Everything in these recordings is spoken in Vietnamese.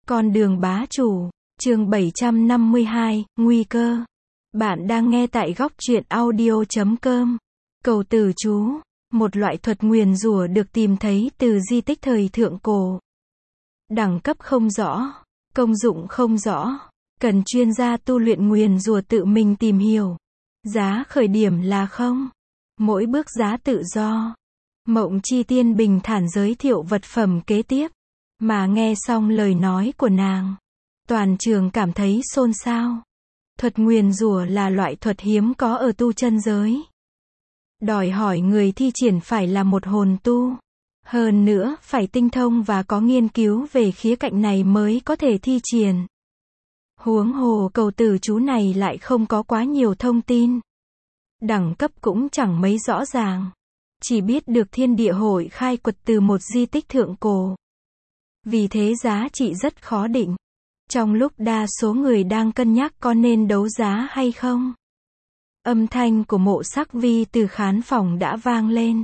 Con đường bá chủ, chương 752, nguy cơ. Bạn đang nghe tại góc truyện audio.com. Cầu từ chú, một loại thuật nguyền rủa được tìm thấy từ di tích thời thượng cổ. Đẳng cấp không rõ, công dụng không rõ, cần chuyên gia tu luyện nguyền rủa tự mình tìm hiểu. Giá khởi điểm là không. Mỗi bước giá tự do. Mộng Chi Tiên bình thản giới thiệu vật phẩm kế tiếp. Mà nghe xong lời nói của nàng, toàn trường cảm thấy xôn xao. Thuật nguyền rủa là loại thuật hiếm có ở tu chân giới. Đòi hỏi người thi triển phải là một hồn tu. Hơn nữa, phải tinh thông và có nghiên cứu về khía cạnh này mới có thể thi triển. Huống hồ cầu từ chú này lại không có quá nhiều thông tin. Đẳng cấp cũng chẳng mấy rõ ràng. Chỉ biết được thiên địa hội khai quật từ một di tích thượng cổ. Vì thế giá trị rất khó định. Trong lúc đa số người đang cân nhắc có nên đấu giá hay không. Âm thanh của Mộ Sắc Vi từ khán phòng đã vang lên.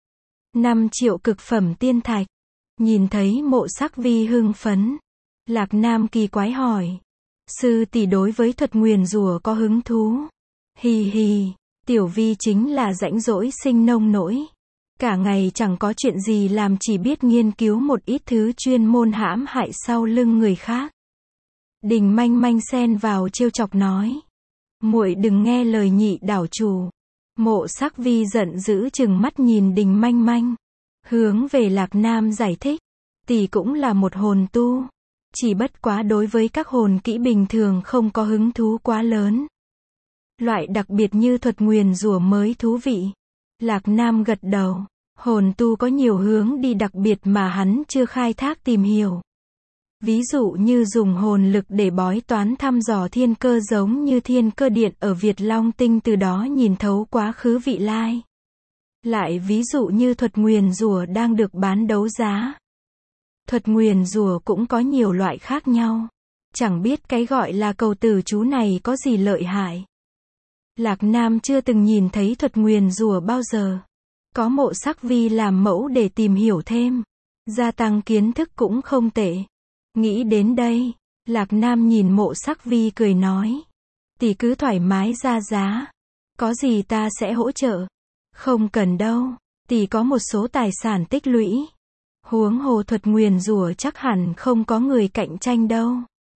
5 triệu cực phẩm tiên thạch. Nhìn thấy Mộ Sắc Vi hưng phấn. Lạc Nam kỳ quái hỏi. Sư tỷ đối với thuật nguyền rủa có hứng thú. Hì hì, tiểu Vi chính là rãnh rỗi sinh nông nỗi. Cả ngày chẳng có chuyện gì làm, chỉ biết nghiên cứu một ít thứ chuyên môn hãm hại sau lưng người khác. Đình Manh Manh xen vào trêu chọc nói. Muội đừng nghe lời nhị đảo chủ. Mộ Sắc Vi giận dữ chừng mắt nhìn Đình Manh Manh. Hướng về Lạc Nam giải thích. Tỷ cũng là một hồn tu. Chỉ bất quá đối với các hồn kỹ bình thường không có hứng thú quá lớn. Loại đặc biệt như thuật nguyền rủa mới thú vị. Lạc Nam gật đầu. Hồn tu có nhiều hướng đi đặc biệt mà hắn chưa khai thác tìm hiểu. Ví dụ như dùng hồn lực để bói toán thăm dò thiên cơ, giống như thiên cơ điện ở Việt Long Tinh, từ đó nhìn thấu quá khứ vị lai. Lại ví dụ như thuật nguyền rủa đang được bán đấu giá. Thuật nguyền rủa cũng có nhiều loại khác nhau. Chẳng biết cái gọi là cầu từ chú này có gì lợi hại. Lạc Nam chưa từng nhìn thấy thuật nguyền rủa bao giờ. Có Mộ Sắc Vi làm mẫu để tìm hiểu thêm. Gia tăng kiến thức cũng không tệ. Nghĩ đến đây, Lạc Nam nhìn Mộ Sắc Vi cười nói. Tỷ cứ thoải mái ra giá. Có gì ta sẽ hỗ trợ. Không cần đâu. Tỷ có một số tài sản tích lũy. Huống hồ thuật nguyền rủa chắc hẳn không có người cạnh tranh đâu.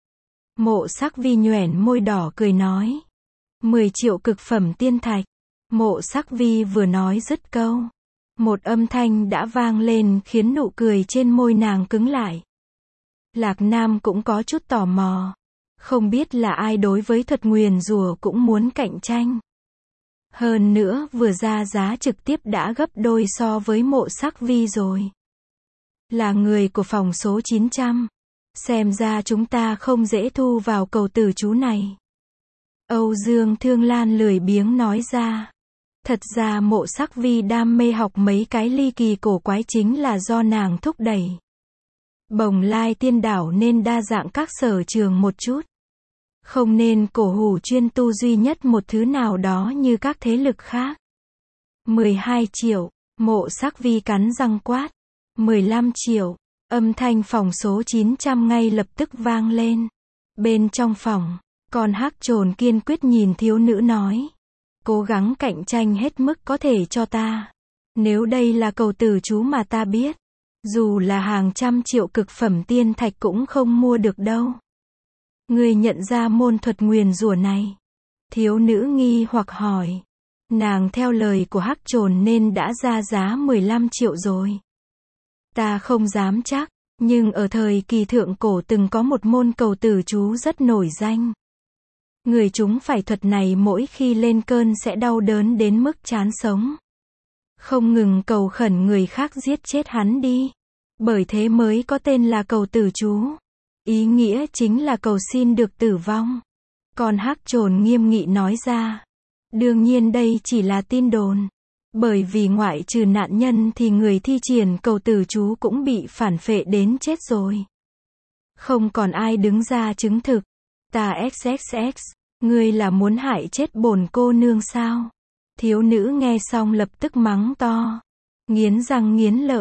Mộ Sắc Vi nhoẻn môi đỏ cười nói. 10 triệu cực phẩm tiên thạch. Mộ Sắc Vi vừa nói dứt câu. Một âm thanh đã vang lên khiến nụ cười trên môi nàng cứng lại. Lạc Nam cũng có chút tò mò. Không biết là ai đối với thuật nguyền rủa cũng muốn cạnh tranh. Hơn nữa vừa ra giá trực tiếp đã gấp đôi so với Mộ Sắc Vi rồi. Là người của phòng số 900. Xem ra chúng ta không dễ thu vào cầu từ chú này. Âu Dương Thương Lan lười biếng nói ra. Thật ra Mộ Sắc Vi đam mê học mấy cái ly kỳ cổ quái chính là do nàng thúc đẩy. Bồng Lai Tiên Đảo nên đa dạng các sở trường một chút. Không nên cổ hủ chuyên tu duy nhất một thứ nào đó như các thế lực khác. 12 triệu, Mộ Sắc Vi cắn răng quát. 15 triệu, âm thanh phòng số 900 ngay lập tức vang lên. Bên trong phòng, con hắc trồn kiên quyết nhìn thiếu nữ nói. Cố gắng cạnh tranh hết mức có thể cho ta. Nếu đây là cầu từ chú mà ta biết, dù là hàng trăm triệu cực phẩm tiên thạch cũng không mua được đâu. Người nhận ra môn thuật nguyền rủa này? Thiếu nữ nghi hoặc hỏi. Nàng theo lời của hắc trồn nên đã ra giá 15 triệu rồi. Ta không dám chắc, nhưng ở thời kỳ thượng cổ từng có một môn cầu từ chú rất nổi danh. Người chúng phải thuật này mỗi khi lên cơn sẽ đau đớn đến mức chán sống. Không ngừng cầu khẩn người khác giết chết hắn đi. Bởi thế mới có tên là cầu từ chú. Ý nghĩa chính là cầu xin được tử vong. Còn hắc trồn nghiêm nghị nói ra. Đương nhiên đây chỉ là tin đồn. Bởi vì ngoại trừ nạn nhân thì người thi triển cầu từ chú cũng bị phản phệ đến chết rồi. Không còn ai đứng ra chứng thực. Ta XXX, ngươi là muốn hại chết bổn cô nương sao? Thiếu nữ nghe xong lập tức mắng to. Nghiến răng nghiến lợi.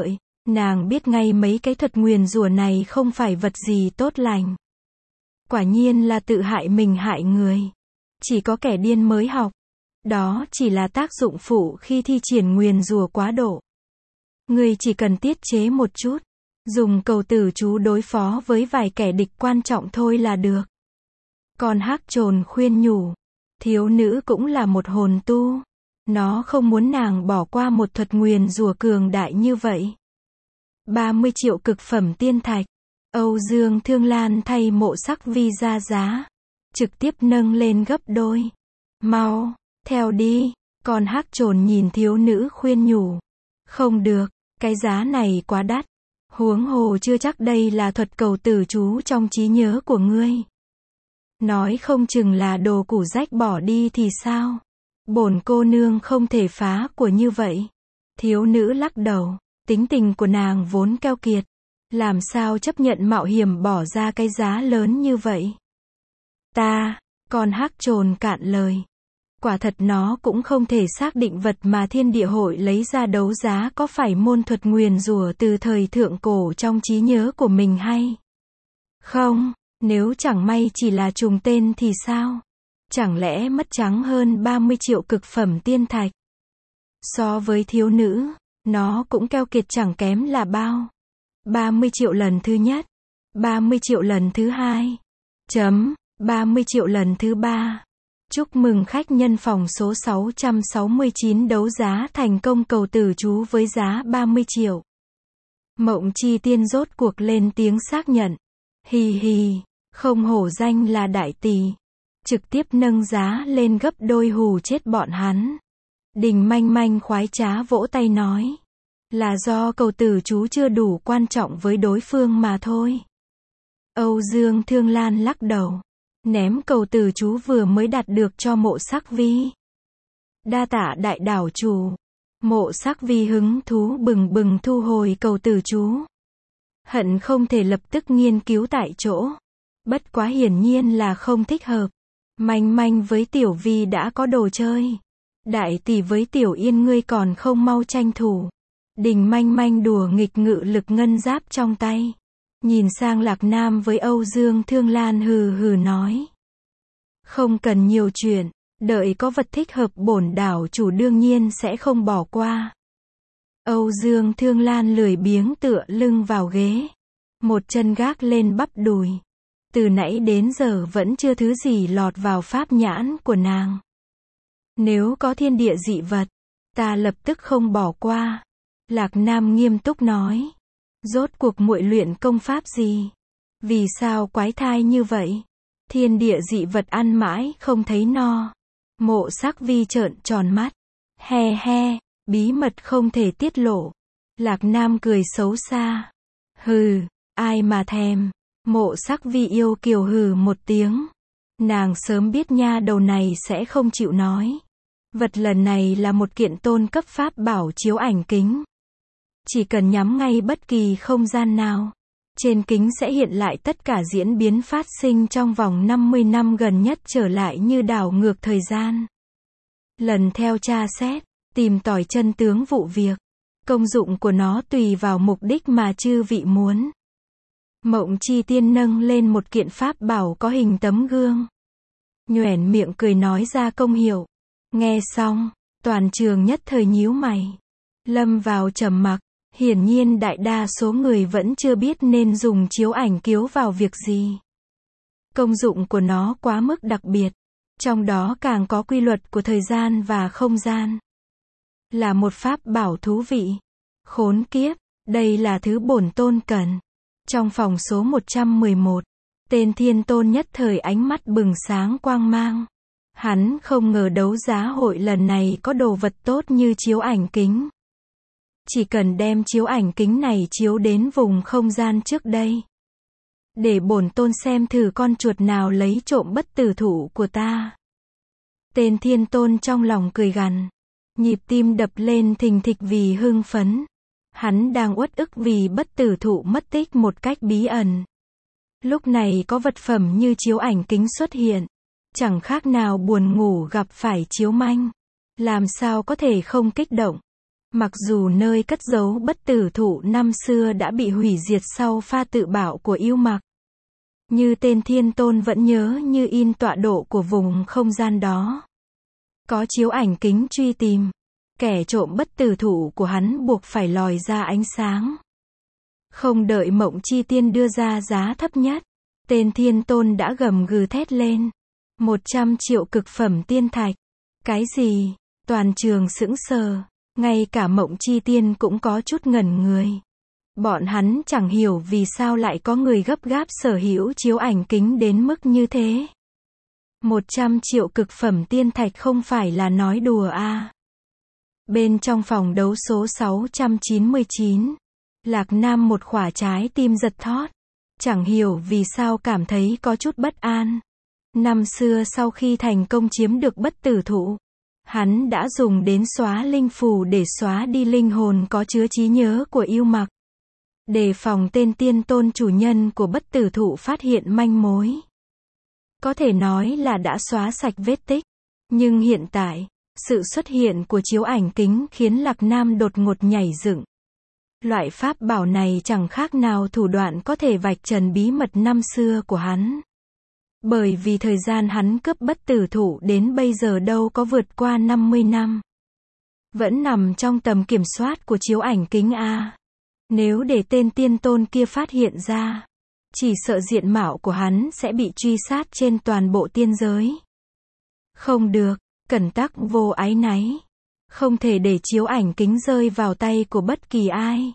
Nàng biết ngay mấy cái thuật nguyền rủa này không phải vật gì tốt lành. Quả nhiên là tự hại mình hại người. Chỉ có kẻ điên mới học. Đó chỉ là tác dụng phụ khi thi triển nguyền rủa quá độ. Ngươi chỉ cần tiết chế một chút. Dùng cầu tử chú đối phó với vài kẻ địch quan trọng thôi là được. Còn Hắc Trồn khuyên nhủ. Thiếu nữ cũng là một hồn tu. Nó không muốn nàng bỏ qua một thuật nguyền rủa cường đại như vậy. 30 triệu cực phẩm tiên thạch. Âu Dương Thương Lan thay Mộ Sắc Vi ra giá. Trực tiếp nâng lên gấp đôi. Mau, theo đi. Còn Hắc Trồn nhìn thiếu nữ khuyên nhủ. Không được, cái giá này quá đắt. Huống hồ chưa chắc đây là thuật cầu tử chú trong trí nhớ của ngươi. Nói không chừng là đồ củ rách bỏ đi thì sao? Bổn cô nương không thể phá của như vậy. Thiếu nữ lắc đầu. Tính tình của nàng vốn keo kiệt. Làm sao chấp nhận mạo hiểm bỏ ra cái giá lớn như vậy? Con Hắc Trồn cạn lời. Quả thật nó cũng không thể xác định vật mà Thiên Địa Hội lấy ra đấu giá có phải môn thuật nguyền rủa từ thời thượng cổ trong trí nhớ của mình hay không. Nếu chẳng may chỉ là trùng tên thì sao? Chẳng lẽ mất trắng hơn 30 triệu cực phẩm tiên thạch? So với thiếu nữ, nó cũng keo kiệt chẳng kém là bao. 30 triệu lần thứ nhất, 30 triệu lần thứ hai, 30 triệu lần thứ ba. Chúc mừng khách nhân phòng số 669 đấu giá thành công cầu tử chú với giá 30 triệu. Mộng Chi Tiên rốt cuộc lên tiếng xác nhận. Hì hì, không hổ danh là đại tỷ. Trực tiếp nâng giá lên gấp đôi hù chết bọn hắn. Đình Manh Manh khoái trá vỗ tay nói. Là do cầu tử chú chưa đủ quan trọng với đối phương mà thôi. Âu Dương Thương Lan lắc đầu. Ném cầu tử chú vừa mới đạt được cho Mộ Sắc Vi. Đa tạ đại đảo chủ. Mộ Sắc Vi hứng thú bừng bừng thu hồi cầu tử chú. Hận không thể lập tức nghiên cứu tại chỗ. Bất quá hiển nhiên là không thích hợp. Manh Manh với Tiểu Vi đã có đồ chơi. Đại tỷ với Tiểu Yên ngươi còn không mau tranh thủ. Đình Manh Manh đùa nghịch ngự lực ngân giáp trong tay. Nhìn sang Lạc Nam với Âu Dương Thương Lan hừ hừ nói. Không cần nhiều chuyện, đợi có vật thích hợp bổn đảo chủ đương nhiên sẽ không bỏ qua. Âu Dương Thương Lan lười biếng tựa lưng vào ghế. Một chân gác lên bắp đùi. Từ nãy đến giờ vẫn chưa thứ gì lọt vào pháp nhãn của nàng. Nếu có thiên địa dị vật, ta lập tức không bỏ qua. Lạc Nam nghiêm túc nói. Rốt cuộc muội luyện công pháp gì? Vì sao quái thai như vậy? Thiên địa dị vật ăn mãi không thấy no. Mộ Sắc Vi trợn tròn mắt. He he, bí mật không thể tiết lộ. Lạc Nam cười xấu xa. Hừ, ai mà thèm. Mộ Sắc Vi yêu kiều hừ một tiếng. Nàng sớm biết nha đầu này sẽ không chịu nói. Vật lần này là một kiện tôn cấp pháp bảo chiếu ảnh kính. Chỉ cần nhắm ngay bất kỳ không gian nào, trên kính sẽ hiện lại tất cả diễn biến phát sinh trong vòng 50 năm gần nhất trở lại như đảo ngược thời gian. Lần theo tra xét, tìm tòi chân tướng vụ việc. Công dụng của nó tùy vào mục đích mà chư vị muốn. Mộng Chi Tiên nâng lên một kiện pháp bảo có hình tấm gương. Nhoẻn miệng cười nói ra công hiệu. Nghe xong, toàn trường nhất thời nhíu mày. Lâm vào trầm mặc. Hiển nhiên đại đa số người vẫn chưa biết nên dùng chiếu ảnh kiếu vào việc gì. Công dụng của nó quá mức đặc biệt. Trong đó càng có quy luật của thời gian và không gian. Là một pháp bảo thú vị. Khốn kiếp, đây là thứ bổn tôn cần. Trong phòng số 111, tên Thiên Tôn nhất thời ánh mắt bừng sáng quang mang. Hắn không ngờ đấu giá hội lần này có đồ vật tốt như chiếu ảnh kính. Chỉ cần đem chiếu ảnh kính này chiếu đến vùng không gian trước đây. Để bổn tôn xem thử con chuột nào lấy trộm bất tử thụ của ta. Tên Thiên Tôn trong lòng cười gằn. Nhịp tim đập lên thình thịch vì hưng phấn. Hắn đang uất ức vì bất tử thụ mất tích một cách bí ẩn. Lúc này có vật phẩm như chiếu ảnh kính xuất hiện. Chẳng khác nào buồn ngủ gặp phải chiếu manh. Làm sao có thể không kích động. Mặc dù nơi cất giấu bất tử thụ năm xưa đã bị hủy diệt sau pha tự bạo của Yêu Mặc, như tên Thiên Tôn vẫn nhớ như in tọa độ của vùng không gian đó. Có chiếu ảnh kính truy tìm, kẻ trộm bất tử thụ của hắn buộc phải lòi ra ánh sáng. Không đợi Mộng Chi Tiên đưa ra giá thấp nhất, tên Thiên Tôn đã gầm gừ thét lên. 100 triệu cực phẩm tiên thạch. Cái gì? Toàn trường sững sờ, ngay cả Mộng Chi Tiên cũng có chút ngẩn người. Bọn hắn chẳng hiểu vì sao lại có người gấp gáp sở hữu chiếu ảnh kính đến mức như thế. 100 triệu cực phẩm tiên thạch không phải là nói đùa à. Bên trong phòng đấu số 699, Lạc Nam một khỏa trái tim giật thót. Chẳng hiểu vì sao cảm thấy có chút bất an. Năm xưa sau khi thành công chiếm được bất tử thụ, hắn đã dùng đến xóa linh phù để xóa đi linh hồn có chứa trí nhớ của Yêu Mặc, đề phòng tên tiên tôn chủ nhân của bất tử thụ phát hiện manh mối. Có thể nói là đã xóa sạch vết tích. Nhưng hiện tại, sự xuất hiện của chiếu ảnh kính khiến Lạc Nam đột ngột nhảy dựng. Loại pháp bảo này chẳng khác nào thủ đoạn có thể vạch trần bí mật năm xưa của hắn. Bởi vì thời gian hắn cướp bất tử thụ đến bây giờ đâu có vượt qua 50 năm. Vẫn nằm trong tầm kiểm soát của chiếu ảnh kính A. Nếu để tên tiên tôn kia phát hiện ra, chỉ sợ diện mạo của hắn sẽ bị truy sát trên toàn bộ tiên giới. Không được, cẩn tắc vô áy náy. Không thể để chiếu ảnh kính rơi vào tay của bất kỳ ai.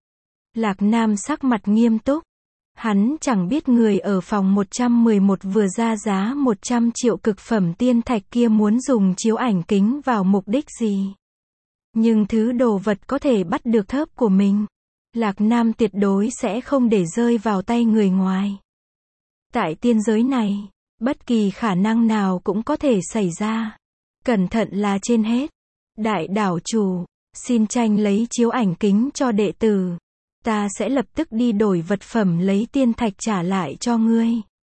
Lạc Nam sắc mặt nghiêm túc. Hắn chẳng biết người ở phòng 111 vừa ra giá 100 triệu cực phẩm tiên thạch kia muốn dùng chiếu ảnh kính vào mục đích gì. Nhưng thứ đồ vật có thể bắt được thớp của mình, Lạc Nam tuyệt đối sẽ không để rơi vào tay người ngoài. Tại tiên giới này, bất kỳ khả năng nào cũng có thể xảy ra. Cẩn thận là trên hết. Đại đảo chủ, xin tranh lấy chiếu ảnh kính cho đệ tử. Ta sẽ lập tức đi đổi vật phẩm lấy tiên thạch trả lại cho ngươi.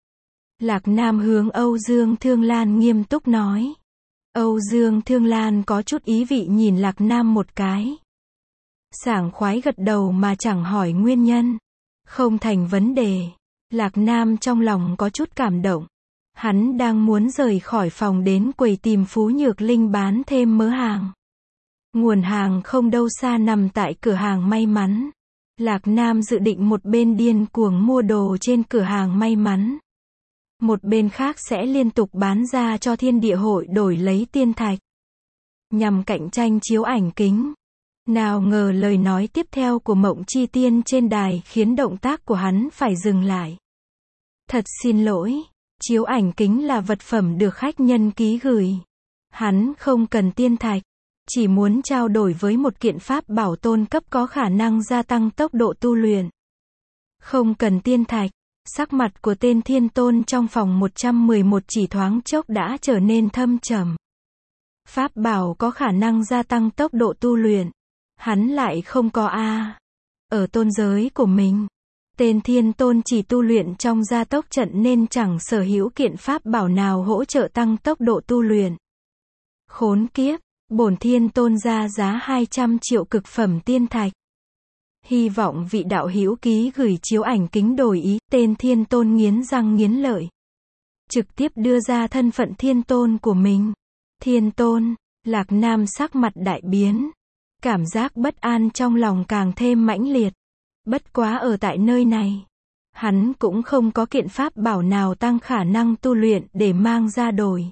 Lạc Nam hướng Âu Dương Thương Lan nghiêm túc nói. Âu Dương Thương Lan có chút ý vị nhìn Lạc Nam một cái. Sảng khoái gật đầu mà chẳng hỏi nguyên nhân. Không thành vấn đề. Lạc Nam trong lòng có chút cảm động. Hắn đang muốn rời khỏi phòng đến quầy tìm Phú Nhược Linh bán thêm mớ hàng. Nguồn hàng không đâu xa nằm tại cửa hàng may mắn. Lạc Nam dự định một bên điên cuồng mua đồ trên cửa hàng may mắn. Một bên khác sẽ liên tục bán ra cho Thiên Địa Hội đổi lấy tiên thạch. Nhằm cạnh tranh chiếu ảnh kính. Nào ngờ lời nói tiếp theo của Mộng Chi Tiên trên đài khiến động tác của hắn phải dừng lại. Thật xin lỗi, chiếu ảnh kính là vật phẩm được khách nhân ký gửi. Hắn không cần tiên thạch, chỉ muốn trao đổi với một kiện pháp bảo tôn cấp có khả năng gia tăng tốc độ tu luyện. Không cần tiên thạch, sắc mặt của tên Thiên Tôn trong phòng 111 chỉ thoáng chốc đã trở nên thâm trầm. Pháp bảo có khả năng gia tăng tốc độ tu luyện, hắn lại không có a. Ở tôn giới của mình, tên Thiên Tôn chỉ tu luyện trong gia tốc trận nên chẳng sở hữu kiện pháp bảo nào hỗ trợ tăng tốc độ tu luyện. Khốn kiếp, bổn Thiên Tôn ra giá 200 triệu cực phẩm tiên thạch. Hy vọng vị đạo hữu ký gửi chiếu ảnh kính đổi ý. Tên Thiên Tôn nghiến răng nghiến lợi, trực tiếp đưa ra thân phận Thiên Tôn của mình. Thiên Tôn, Lạc Nam sắc mặt đại biến. Cảm giác bất an trong lòng càng thêm mãnh liệt. Bất quá ở tại nơi này, hắn cũng không có kiện pháp bảo nào tăng khả năng tu luyện để mang ra đổi.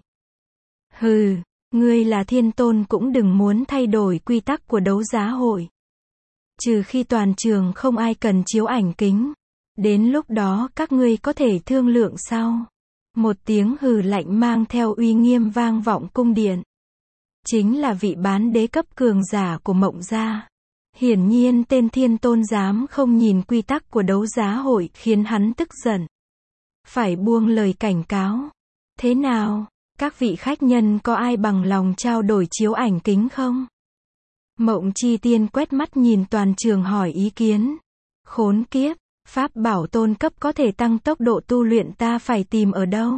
Hừ, ngươi là Thiên Tôn cũng đừng muốn thay đổi quy tắc của đấu giá hội. Trừ khi toàn trường không ai cần chiếu ảnh kính. Đến lúc đó các ngươi có thể thương lượng sau. Một tiếng hừ lạnh mang theo uy nghiêm vang vọng cung điện. Chính là vị bán đế cấp cường giả của Mộng gia. Hiển nhiên tên Thiên Tôn dám không nhìn quy tắc của đấu giá hội khiến hắn tức giận. Phải buông lời cảnh cáo. Thế nào, các vị khách nhân có ai bằng lòng trao đổi chiếu ảnh kính không? Mộng Chi Tiên quét mắt nhìn toàn trường hỏi ý kiến. Khốn kiếp, pháp bảo tôn cấp có thể tăng tốc độ tu luyện ta phải tìm ở đâu?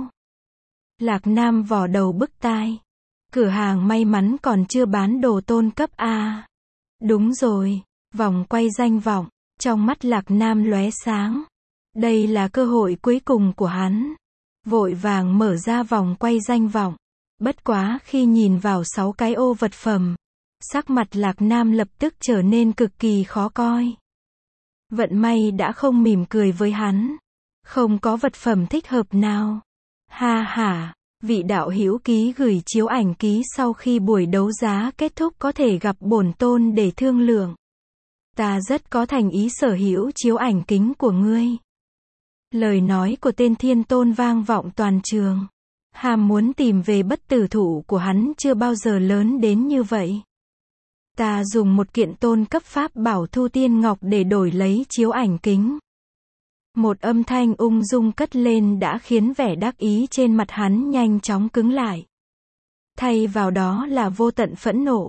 Lạc Nam vò đầu bứt tai. Cửa hàng may mắn còn chưa bán đồ tôn cấp a. Đúng rồi, vòng quay danh vọng. Trong mắt Lạc Nam lóe sáng. Đây là cơ hội cuối cùng của hắn. Vội vàng mở ra vòng quay danh vọng. Bất quá khi nhìn vào 6 cái ô vật phẩm, sắc mặt Lạc Nam lập tức trở nên cực kỳ khó coi. Vận may đã không mỉm cười với hắn. Không có vật phẩm thích hợp nào. Ha ha, vị đạo hữu ký gửi chiếu ảnh ký sau khi buổi đấu giá kết thúc có thể gặp bổn tôn để thương lượng. Ta rất có thành ý sở hữu chiếu ảnh kính của ngươi. Lời nói của tên Thiên Tôn vang vọng toàn trường. Ham muốn tìm về bất tử thủ của hắn chưa bao giờ lớn đến như vậy. Ta dùng một kiện tôn cấp pháp bảo Thu Tiên Ngọc để đổi lấy chiếu ảnh kính. Một âm thanh ung dung cất lên đã khiến vẻ đắc ý trên mặt hắn nhanh chóng cứng lại. Thay vào đó là vô tận phẫn nộ.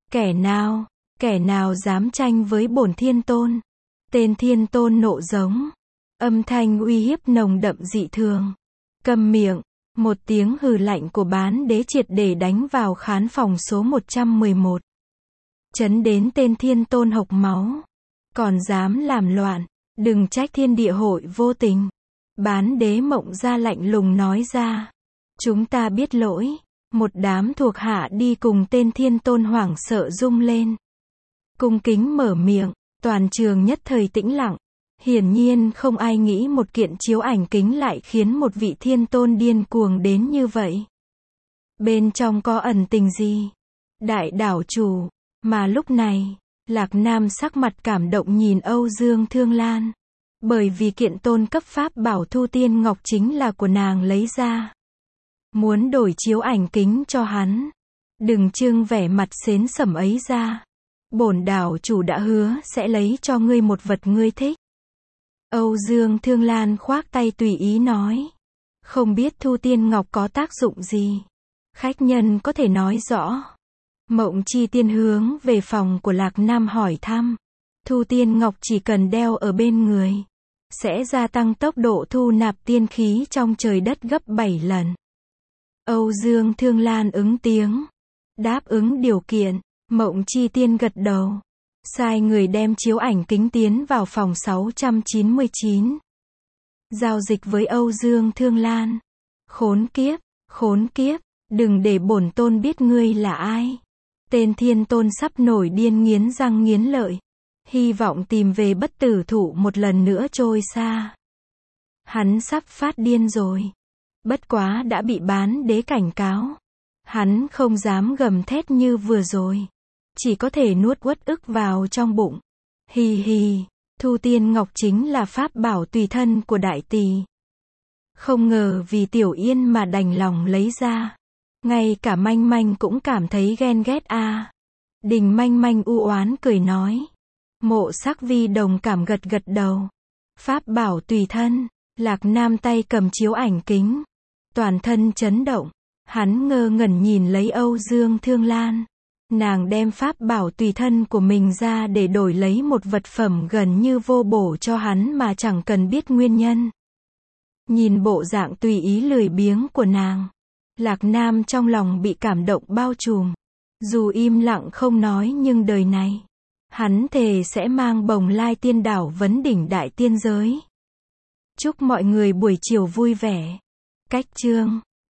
Kẻ nào dám tranh với bổn Thiên Tôn? Tên Thiên Tôn nộ giống. Âm thanh uy hiếp nồng đậm dị thường. Câm miệng. Một tiếng hừ lạnh của bán đế triệt để đánh vào khán phòng số 111. Chấn đến tên Thiên Tôn hộc máu. Còn dám làm loạn, đừng trách thiên địa hội vô tình. Bán đế Mộng Gia lạnh lùng nói ra. Chúng ta biết lỗi. Một đám thuộc hạ đi cùng tên Thiên Tôn hoảng sợ rung lên. Cung kính mở miệng, toàn trường nhất thời tĩnh lặng. Hiển nhiên không ai nghĩ một kiện chiếu ảnh kính lại khiến một vị Thiên Tôn điên cuồng đến như vậy. Bên trong có ẩn tình gì? Đại đảo chủ. Mà lúc này, Lạc Nam sắc mặt cảm động nhìn Âu Dương Thương Lan. Bởi vì kiện tôn cấp pháp bảo Thu Tiên Ngọc chính là của nàng lấy ra. Muốn đổi chiếu ảnh kính cho hắn. Đừng trưng vẻ mặt xến sẩm ấy ra. Bổn đảo chủ đã hứa sẽ lấy cho ngươi một vật ngươi thích. Âu Dương Thương Lan khoác tay tùy ý nói. Không biết Thu Tiên Ngọc có tác dụng gì? Khách nhân có thể nói rõ. Mộng Chi Tiên hướng về phòng của Lạc Nam hỏi thăm. Thu Tiên Ngọc chỉ cần đeo ở bên người, sẽ gia tăng tốc độ thu nạp tiên khí trong trời đất gấp 7 lần. Âu Dương Thương Lan ứng tiếng. Đáp ứng điều kiện, Mộng Chi Tiên gật đầu. Sai người đem chiếu ảnh kính tiến vào phòng 699. Giao dịch với Âu Dương Thương Lan. Khốn kiếp, đừng để bổn tôn biết ngươi là ai. Tên Thiên Tôn sắp nổi điên nghiến răng nghiến lợi. Hy vọng tìm về bất tử thủ một lần nữa trôi xa. Hắn sắp phát điên rồi. Bất quá đã bị bán đế cảnh cáo. Hắn không dám gầm thét như vừa rồi. Chỉ có thể nuốt uất ức vào trong bụng. Hì hì, Thu Tiên Ngọc chính là pháp bảo tùy thân của đại tỳ. Không ngờ vì Tiểu Yên mà đành lòng lấy ra. Ngay cả Manh Manh cũng cảm thấy ghen ghét a. Đình Manh Manh u oán cười nói. Mộ Sắc Vi đồng cảm gật gật đầu. Pháp bảo tùy thân. Lạc Nam tay cầm chiếu ảnh kính. Toàn thân chấn động. Hắn ngơ ngẩn nhìn lấy Âu Dương Thương Lan. Nàng đem pháp bảo tùy thân của mình ra để đổi lấy một vật phẩm gần như vô bổ cho hắn mà chẳng cần biết nguyên nhân. Nhìn bộ dạng tùy ý lười biếng của nàng, Lạc Nam trong lòng bị cảm động bao trùm. Dù im lặng không nói nhưng đời này, hắn thề sẽ mang Bồng Lai Tiên Đảo vấn đỉnh đại tiên giới. Chúc mọi người buổi chiều vui vẻ. Cách chương